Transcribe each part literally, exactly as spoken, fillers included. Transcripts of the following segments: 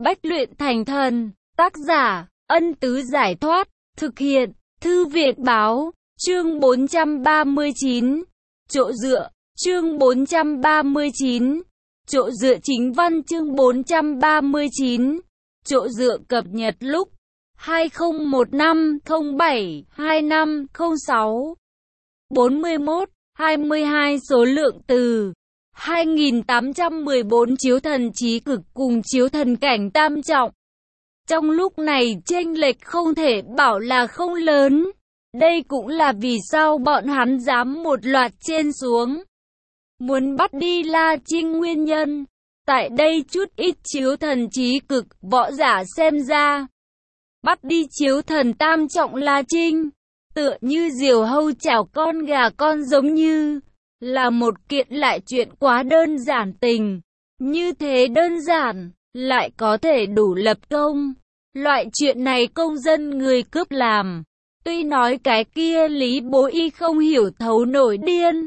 Bách luyện thành thần. Tác giả, Ân Tứ Giải Thoát. Thực hiện, Thư Việt Báo. Chương bốn trăm ba mươi chín. Chỗ dựa. Chương bốn trăm ba mươi chín. Chỗ dựa chính văn. Chương bốn trăm ba mươi chín. Chỗ dựa cập nhật lúc hai không một năm không bảy hai năm không sáu. bốn mươi mốt, hai mươi hai số lượng từ hai nghìn tám trăm mười bốn chiếu thần chí cực cùng chiếu thần cảnh tam trọng. Trong lúc này chênh lệch không thể bảo là không lớn. Đây cũng là vì sao bọn hắn dám một loạt trên xuống muốn bắt đi La Trinh nguyên nhân. Tại đây chút ít chiếu thần chí cực võ giả xem ra, bắt đi chiếu thần tam trọng La Trinh, tựa như diều hâu chảo con gà con, giống như là một kiện lại chuyện quá đơn giản tình. Như thế đơn giản, lại có thể đủ lập công. Loại chuyện này công dân người cướp làm. Tuy nói cái kia Lý Bố Y không hiểu thấu nổi điên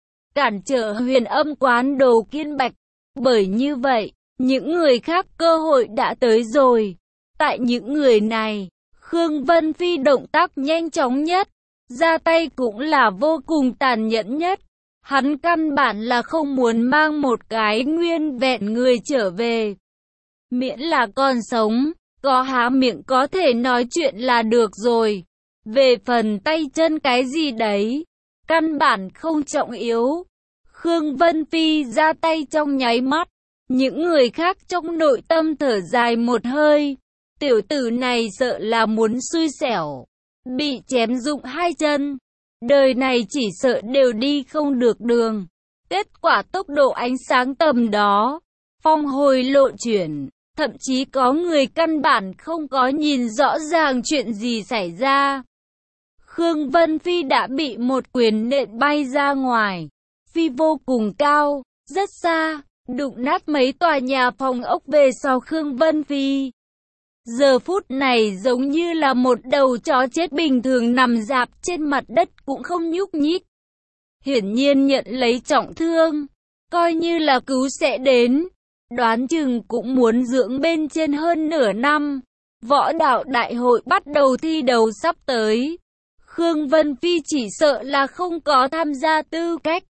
cản trở Huyền Âm quán Đồ Kiên Bạch. Bởi như vậy, những người khác cơ hội đã tới rồi. Tại những người này, Khương Vân Phi động tác nhanh chóng nhất, ra tay cũng là vô cùng tàn nhẫn nhất. Hắn căn bản là không muốn mang một cái nguyên vẹn người trở về. Miễn là còn sống, có há miệng có thể nói chuyện là được rồi. Về phần tay chân cái gì đấy, căn bản không trọng yếu. Khương Vân Phi ra tay trong nháy mắt, những người khác trong nội tâm thở dài một hơi. Tiểu tử này sợ là muốn xui xẻo, bị chém rụng hai chân, đời này chỉ sợ đều đi không được đường. Kết quả tốc độ ánh sáng tầm đó, phong hồi lộ chuyển, thậm chí có người căn bản không có nhìn rõ ràng chuyện gì xảy ra. Khương Vân Phi đã bị một quyền nện bay ra ngoài, phi vô cùng cao, rất xa, đụng nát mấy tòa nhà phòng ốc về sau Khương Vân Phi. Giờ phút này giống như là một đầu chó chết bình thường nằm rạp trên mặt đất cũng không nhúc nhích. Hiển nhiên nhận lấy trọng thương, coi như là cứu sẽ đến, đoán chừng cũng muốn dưỡng bên trên hơn nửa năm. Võ đạo đại hội bắt đầu thi đấu sắp tới, Khương Vân Phi chỉ sợ là không có tham gia tư cách.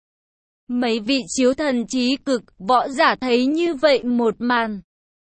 Mấy vị chiếu thần chí cực võ giả thấy như vậy một màn,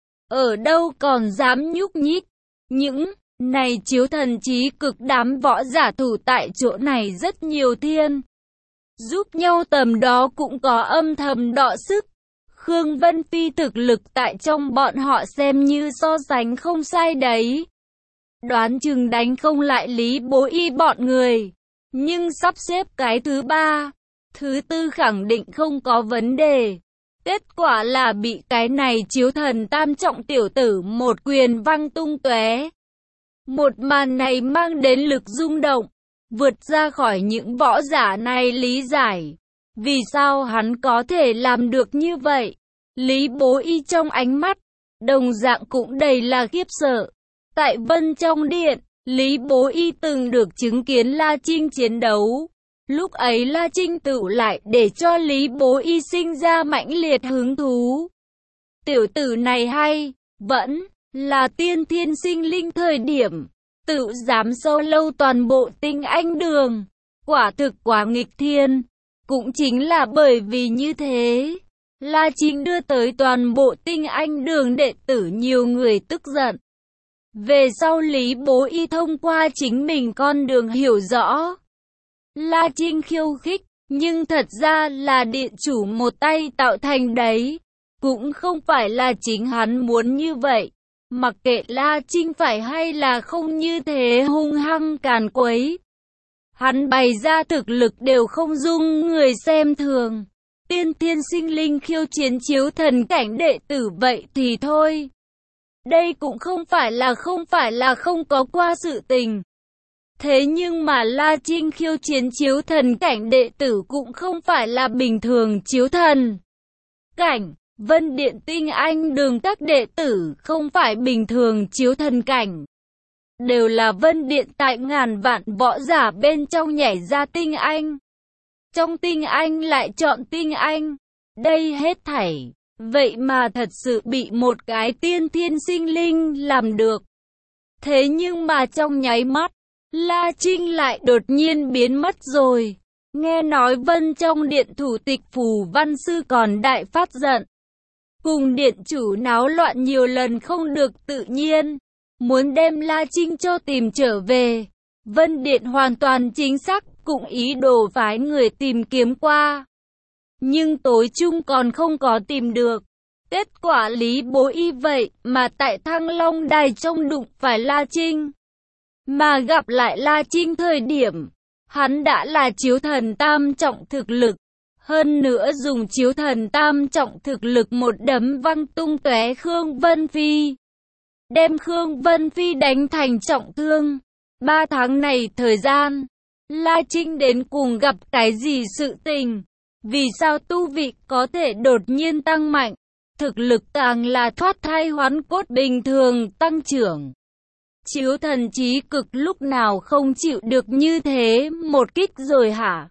ở đâu còn dám nhúc nhích. Những này chiếu thần chí cực đám võ giả thủ tại chỗ này rất nhiều thiên giúp nhau, tầm đó cũng có âm thầm đọ sức. Khương Vân Phi thực lực tại trong bọn họ xem như so sánh không sai đấy, đoán chừng đánh không lại Lý Bố Y bọn người, nhưng sắp xếp cái thứ ba, thứ tư khẳng định không có vấn đề. Kết quả là bị cái này chiếu thần tam trọng tiểu tử một quyền văng tung tóe. Một màn này mang đến lực rung động, vượt ra khỏi những võ giả này lý giải. Vì sao hắn có thể làm được như vậy? Lý Bố Y trong ánh mắt, đồng dạng cũng đầy là khiếp sợ. Tại Vân trong điện, Lý Bố Y từng được chứng kiến La Trinh chiến đấu. Lúc ấy La Trinh tự lại để cho Lý Bố Y sinh ra mãnh liệt hứng thú. Tiểu tử này hay, vẫn là tiên thiên sinh linh thời điểm, tự dám sâu lâu toàn bộ tinh anh đường. Quả thực quá nghịch thiên. Cũng chính là bởi vì như thế, La Trinh đưa tới toàn bộ tinh anh đường đệ tử nhiều người tức giận. Về sau Lý Bố Y thông qua chính mình con đường hiểu rõ, La Trinh khiêu khích, nhưng thật ra là điện chủ một tay tạo thành đấy. Cũng không phải là chính hắn muốn như vậy. Mặc kệ La Trinh phải hay là không như thế hung hăng càn quấy, hắn bày ra thực lực đều không dung người xem thường. Tiên thiên sinh linh khiêu chiến chiếu thần cảnh đệ tử vậy thì thôi. Đây cũng không phải là không phải là không có qua sự tình. Thế nhưng mà La Trinh khiêu chiến chiếu thần cảnh đệ tử cũng không phải là bình thường chiếu thần cảnh. Vân Điện tinh anh đường các đệ tử không phải bình thường chiếu thần cảnh, đều là Vân Điện tại ngàn vạn võ giả bên trong nhảy ra tinh anh. Trong tinh anh lại chọn tinh anh. Đây hết thảy Vậy mà thật sự bị một cái tiên thiên sinh linh làm được. Thế nhưng mà trong nháy mắt, La Trinh lại đột nhiên biến mất rồi. Nghe nói Vân trong điện thủ tịch Phù Văn Sư còn đại phát giận. Cùng điện chủ náo loạn nhiều lần không được tự nhiên. Muốn đem La Trinh cho tìm trở về. Vân điện hoàn toàn chính xác, cũng ý đồ phái người tìm kiếm qua. Nhưng tối chung còn không có tìm được. Kết quả Lý Bố Y vậy mà tại Thăng Long Đài trông đụng phải La Trinh. Mà gặp lại La Trinh thời điểm, hắn đã là chiếu thần tam trọng thực lực. Hơn nữa dùng chiếu thần tam trọng thực lực một đấm văng tung tóe Khương Vân Phi. Đem Khương Vân Phi đánh thành trọng thương. Ba tháng này thời gian, La Trinh đến cùng gặp cái gì sự tình? Vì sao tu vị có thể đột nhiên tăng mạnh? Thực lực càng là thoát thai hoán cốt bình thường tăng trưởng. Chiếu thần trí cực lúc nào không chịu được như thế một kích rồi hả?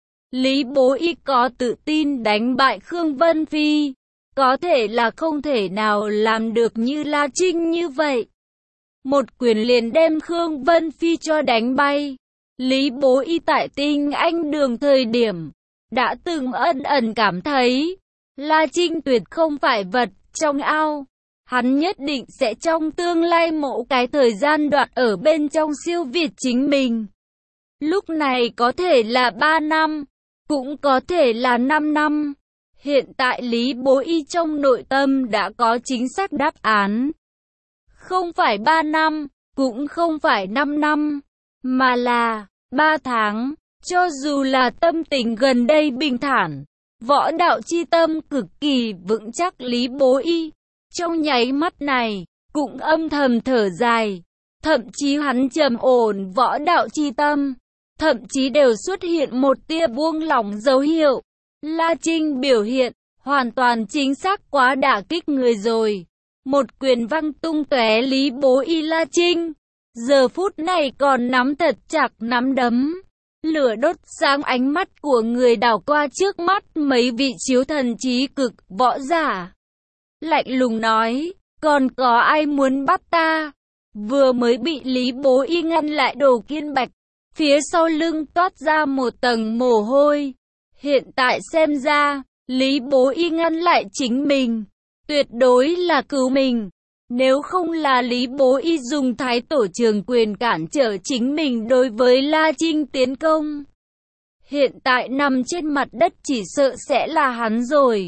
Lý Bố Y có tự tin đánh bại Khương Vân Phi. Có thể là không thể nào làm được như La Trinh như vậy. Một quyền liền đem Khương Vân Phi cho đánh bay. Lý Bố Y tại Tinh Anh Đường thời điểm, đã từng ân ẩn cảm thấy, La Trinh tuyệt không phải vật trong ao. Hắn nhất định sẽ trong tương lai mộ cái thời gian đoạn ở bên trong siêu việt chính mình. Lúc này có thể là ba năm, cũng có thể là năm năm. Hiện tại Lý Bố Y trong nội tâm đã có chính xác đáp án. Không phải ba năm, cũng không phải năm năm, mà là ba tháng. Cho dù là tâm tình gần đây bình thản, võ đạo chi tâm cực kỳ vững chắc, Lý Bố Y trong nháy mắt này cũng âm thầm thở dài. Thậm chí hắn trầm ổn võ đạo chi tâm, thậm chí đều xuất hiện một tia buông lỏng dấu hiệu. La Trinh biểu hiện hoàn toàn chính xác quá đả kích người rồi. Một quyền văng tung tóe Lý Bố Y. La Trinh giờ phút này còn nắm thật chặt nắm đấm. Lửa đốt sáng ánh mắt của người đảo qua trước mắt mấy vị chiếu thần trí cực võ giả. Lạnh lùng nói, còn có ai muốn bắt ta? Vừa mới bị Lý Bố Y ngăn lại Đồ Kiên Bạch, phía sau lưng toát ra một tầng mồ hôi. Hiện tại xem ra, Lý Bố Y ngăn lại chính mình, tuyệt đối là cứu mình. Nếu không là Lý Bố Y dùng thái tổ trường quyền cản trở chính mình đối với La Trinh tiến công, hiện tại nằm trên mặt đất chỉ sợ sẽ là hắn rồi.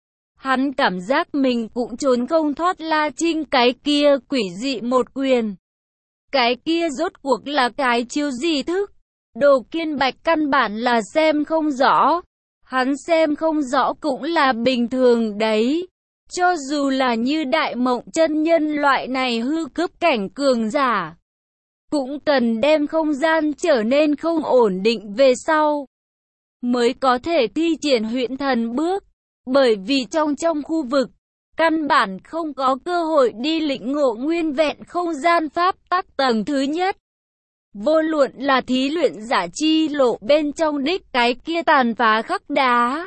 Hắn cảm giác mình cũng trốn không thoát La Trinh cái kia quỷ dị một quyền. Cái kia rốt cuộc là cái chiêu gì thức? Đồ Kiên Bạch căn bản là xem không rõ. Hắn xem không rõ cũng là bình thường đấy. Cho dù là như Đại Mộng chân nhân loại này hư cấp cảnh cường giả, cũng cần đem không gian trở nên không ổn định về sau, mới có thể thi triển huyễn thần bước. Bởi vì trong trong khu vực, căn bản không có cơ hội đi lĩnh ngộ nguyên vẹn không gian pháp tắc tầng thứ nhất. Vô luận là thí luyện giả chi lộ bên trong đích cái kia tàn phá khắc đá,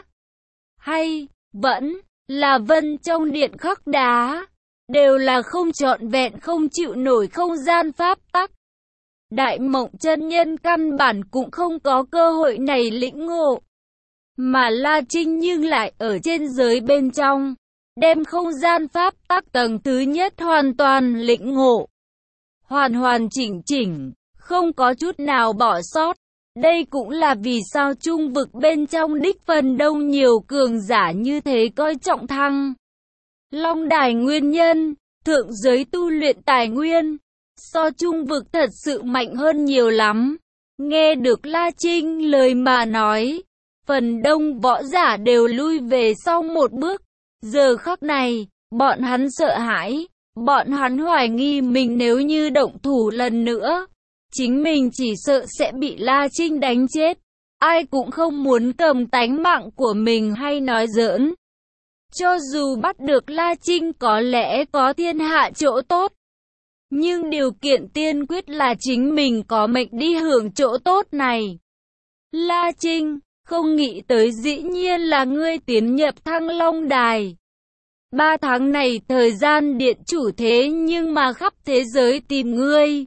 hay vẫn là Vân trong điện khắc đá, đều là không trọn vẹn không chịu nổi không gian pháp tắc. Đại Mộng chân nhân căn bản cũng không có cơ hội này lĩnh ngộ. Mà La Trinh nhưng lại ở trên giới bên trong, đem không gian pháp tắc tầng thứ nhất hoàn toàn lĩnh ngộ. Hoàn hoàn chỉnh chỉnh, không có chút nào bỏ sót. Đây cũng là vì sao trung vực bên trong đích phần đông nhiều cường giả như thế coi trọng Thăng Long Đài nguyên nhân. Thượng giới tu luyện tài nguyên, so trung vực thật sự mạnh hơn nhiều lắm. Nghe được La Trinh lời mà nói, phần đông võ giả đều lui về sau một bước. Giờ khắc này, bọn hắn sợ hãi, bọn hắn hoài nghi mình nếu như động thủ lần nữa, chính mình chỉ sợ sẽ bị La Trinh đánh chết. Ai cũng không muốn cầm tánh mạng của mình hay nói giỡn. Cho dù bắt được La Trinh có lẽ có thiên hạ chỗ tốt, nhưng điều kiện tiên quyết là chính mình có mệnh đi hưởng chỗ tốt này. La Trinh, không nghĩ tới dĩ nhiên là ngươi tiến nhập Thăng Long Đài. Ba tháng này thời gian điện chủ thế nhưng mà khắp thế giới tìm ngươi.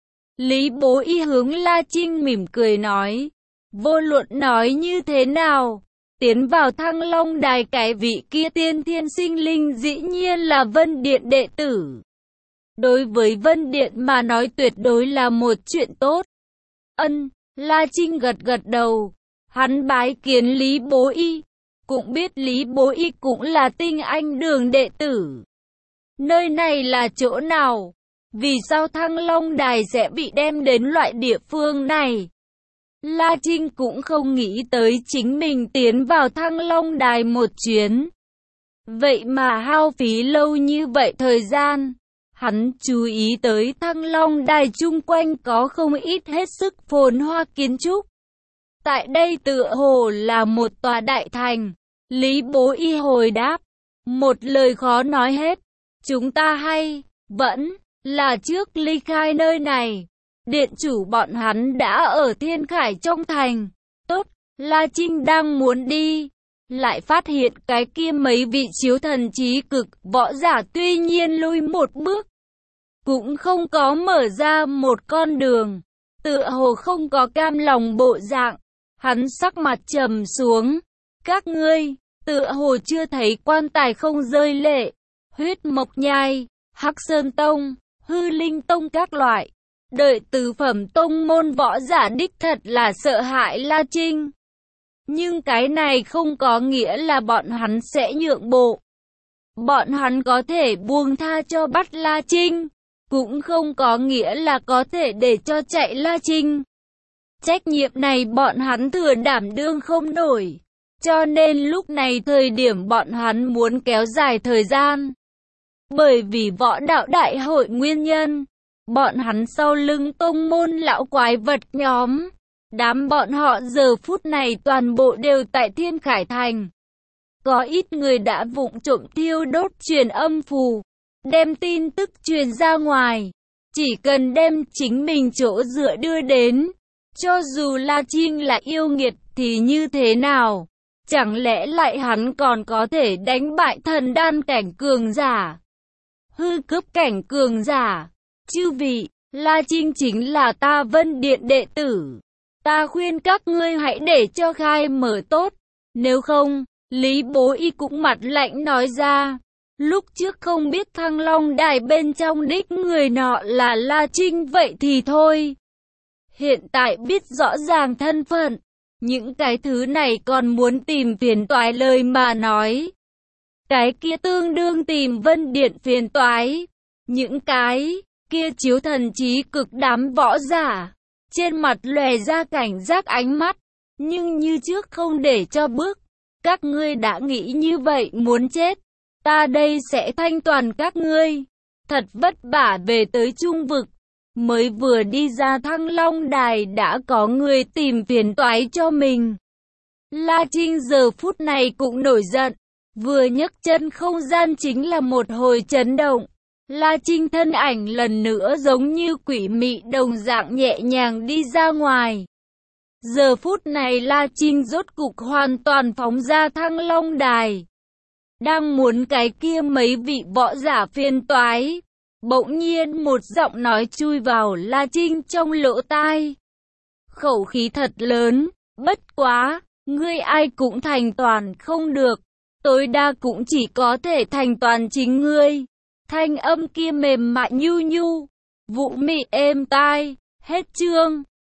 Lý Bố Y hướng La Trinh mỉm cười nói. Vô luận nói như thế nào, tiến vào Thăng Long Đài cái vị kia tiên thiên sinh linh dĩ nhiên là Vân Điện đệ tử. Đối với Vân Điện mà nói tuyệt đối là một chuyện tốt. Ân, La Trinh gật gật đầu. Hắn bái kiến Lý Bố Y. Cũng biết Lý Bố Y cũng là tinh anh đường đệ tử. Nơi này là chỗ nào? Vì sao Thăng Long Đài sẽ bị đem đến loại địa phương này? La Trinh cũng không nghĩ tới chính mình tiến vào Thăng Long Đài một chuyến. Vậy mà hao phí lâu như vậy thời gian. Hắn chú ý tới Thăng Long Đài chung quanh có không ít hết sức phồn hoa kiến trúc. Tại đây tựa hồ là một tòa đại thành. Lý Bố Y hồi đáp. Một lời khó nói hết. Chúng ta hay, vẫn, là trước ly khai nơi này. Điện chủ bọn hắn đã ở Thiên Khải trong thành. Tốt, La Trinh đang muốn đi. Lại phát hiện cái kia mấy vị chiếu thần trí cực võ giả tuy nhiên lui một bước. Cũng không có mở ra một con đường. Tựa hồ không có cam lòng bộ dạng. Hắn sắc mặt trầm xuống. Các ngươi, tựa hồ chưa thấy quan tài không rơi lệ. Huyết Mộc Nhai, Hắc Sơn Tông, Hư Linh Tông các loại. Đợi tứ phẩm tông môn võ giả đích thật là sợ hãi La Trinh. Nhưng cái này không có nghĩa là bọn hắn sẽ nhượng bộ. Bọn hắn có thể buông tha cho bắt La Trinh. Cũng không có nghĩa là có thể để cho chạy La Trinh. Trách nhiệm này bọn hắn thừa đảm đương không nổi. Cho nên lúc này thời điểm bọn hắn muốn kéo dài thời gian. Bởi vì võ đạo đại hội nguyên nhân. Bọn hắn sau lưng tông môn lão quái vật nhóm. Đám bọn họ giờ phút này toàn bộ đều tại Thiên Khải Thành. Có ít người đã vụng trộm thiêu đốt truyền âm phù. Đem tin tức truyền ra ngoài. Chỉ cần đem chính mình chỗ dựa đưa đến. Cho dù La Trinh là yêu nghiệt thì như thế nào? Chẳng lẽ lại hắn còn có thể đánh bại thần đan cảnh cường giả? Hư cấp cảnh cường giả? Chư vị, La Trinh chính là ta Vân Điện đệ tử. Ta khuyên các ngươi hãy để cho khai mở tốt. Nếu không, Lý Bố Y cũng mặt lạnh nói ra. Lúc trước không biết Thăng Long Đài bên trong đích người nọ là La Trinh vậy thì thôi. Hiện tại biết rõ ràng thân phận. Những cái thứ này còn muốn tìm phiền toái lời mà nói. Cái kia tương đương tìm Vân Điện phiền toái. Những cái kia chiếu thần trí cực đám võ giả. Trên mặt lòe ra cảnh giác ánh mắt. Nhưng như trước không để cho bước. Các ngươi đã nghĩ như vậy muốn chết. Ta đây sẽ thanh toàn các ngươi. Thật vất vả về tới Trung Vực. Mới vừa đi ra Thăng Long Đài đã có người tìm phiền toái cho mình. La Trinh giờ phút này cũng nổi giận. Vừa nhấc chân không gian chính là một hồi chấn động. La Trinh thân ảnh lần nữa giống như quỷ mị đồng dạng nhẹ nhàng đi ra ngoài. Giờ phút này La Trinh rốt cục hoàn toàn phóng ra Thăng Long Đài. Đang muốn cái kia mấy vị võ giả phiền toái. Bỗng nhiên một giọng nói chui vào La Trinh trong lỗ tai. Khẩu khí thật lớn, bất quá, ngươi ai cũng thành toàn không được. Tối đa cũng chỉ có thể thành toàn chính ngươi. Thanh âm kia mềm mại nhu nhu, vũ mị êm tai, hết chương.